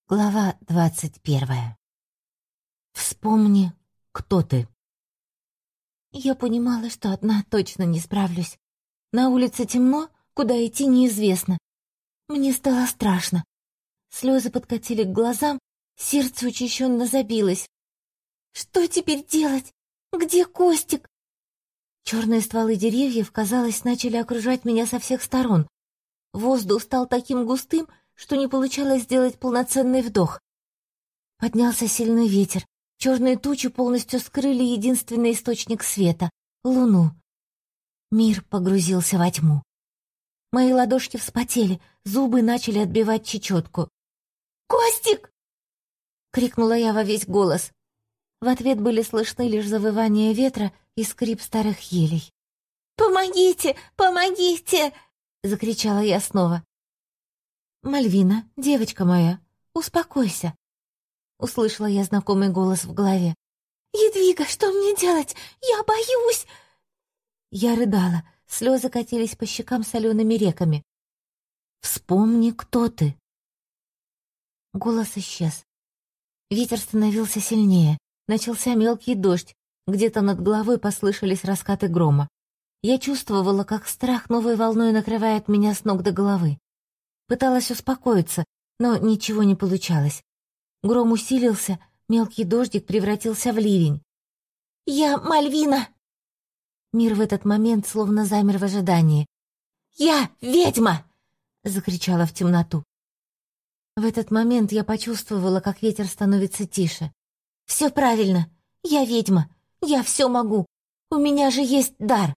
Глава 21. Вспомни, кто ты. Я понимала, что одна точно не справлюсь. На улице темно, куда идти неизвестно. Мне стало страшно. Слезы подкатили к глазам, сердце учащенно забилось. Что теперь делать? Где Костик? Черные стволы деревьев, казалось, начали окружать меня со всех сторон. Воздух стал таким густым, что не получалось сделать полноценный вдох. Поднялся сильный ветер. Черные тучи полностью скрыли единственный источник света — луну. Мир погрузился во тьму. Мои ладошки вспотели, зубы начали отбивать чечетку. «Костик!» — крикнула я во весь голос. В ответ были слышны лишь завывание ветра и скрип старых елей. «Помогите! Помогите!» — закричала я снова. «Мальвина, девочка моя, успокойся!» Услышала я знакомый голос в голове. «Едвига, что мне делать? Я боюсь!» Я рыдала, слезы катились по щекам солеными реками. «Вспомни, кто ты!» Голос исчез. Ветер становился сильнее, начался мелкий дождь, где-то над головой послышались раскаты грома. Я чувствовала, как страх новой волной накрывает меня с ног до головы. Пыталась успокоиться, но ничего не получалось. Гром усилился, мелкий дождик превратился в ливень. «Я Мальвина!» Мир в этот момент словно замер в ожидании. «Я ведьма!» — закричала в темноту. В этот момент я почувствовала, как ветер становится тише. «Все правильно! Я ведьма! Я все могу! У меня же есть дар!»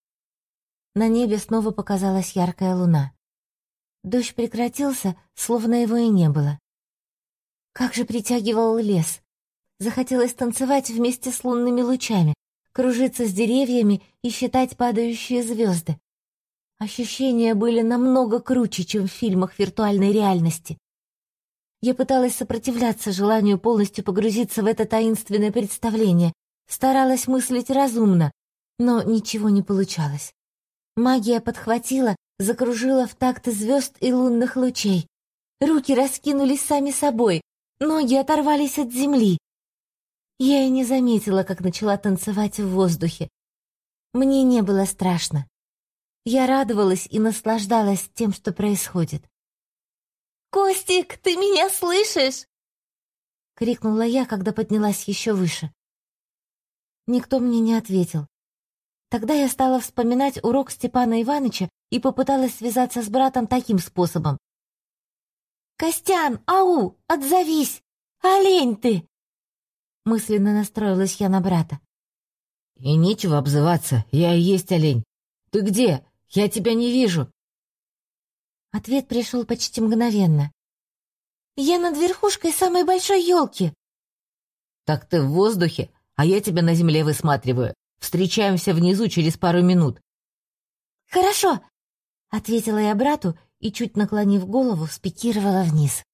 На небе снова показалась яркая луна. Дождь прекратился, словно его и не было. Как же притягивал лес. Захотелось танцевать вместе с лунными лучами, кружиться с деревьями и считать падающие звезды. Ощущения были намного круче, чем в фильмах виртуальной реальности. Я пыталась сопротивляться желанию полностью погрузиться в это таинственное представление, старалась мыслить разумно, но ничего не получалось. Магия подхватила, закружила в такт звезд и лунных лучей. Руки раскинулись сами собой, ноги оторвались от земли. Я и не заметила, как начала танцевать в воздухе. Мне не было страшно. Я радовалась и наслаждалась тем, что происходит. «Костик, ты меня слышишь?» — крикнула я, когда поднялась еще выше. Никто мне не ответил. Тогда я стала вспоминать урок Степана Ивановича и попыталась связаться с братом таким способом. «Костян, ау, отзовись! Олень ты!» Мысленно настроилась я на брата. «И нечего обзываться, я и есть олень. Ты где? Я тебя не вижу!» Ответ пришел почти мгновенно. «Я над верхушкой самой большой елки!» «Так ты в воздухе, а я тебя на земле высматриваю. Встречаемся внизу через пару минут». «Хорошо!» — ответила я брату и, чуть наклонив голову, спикировала вниз.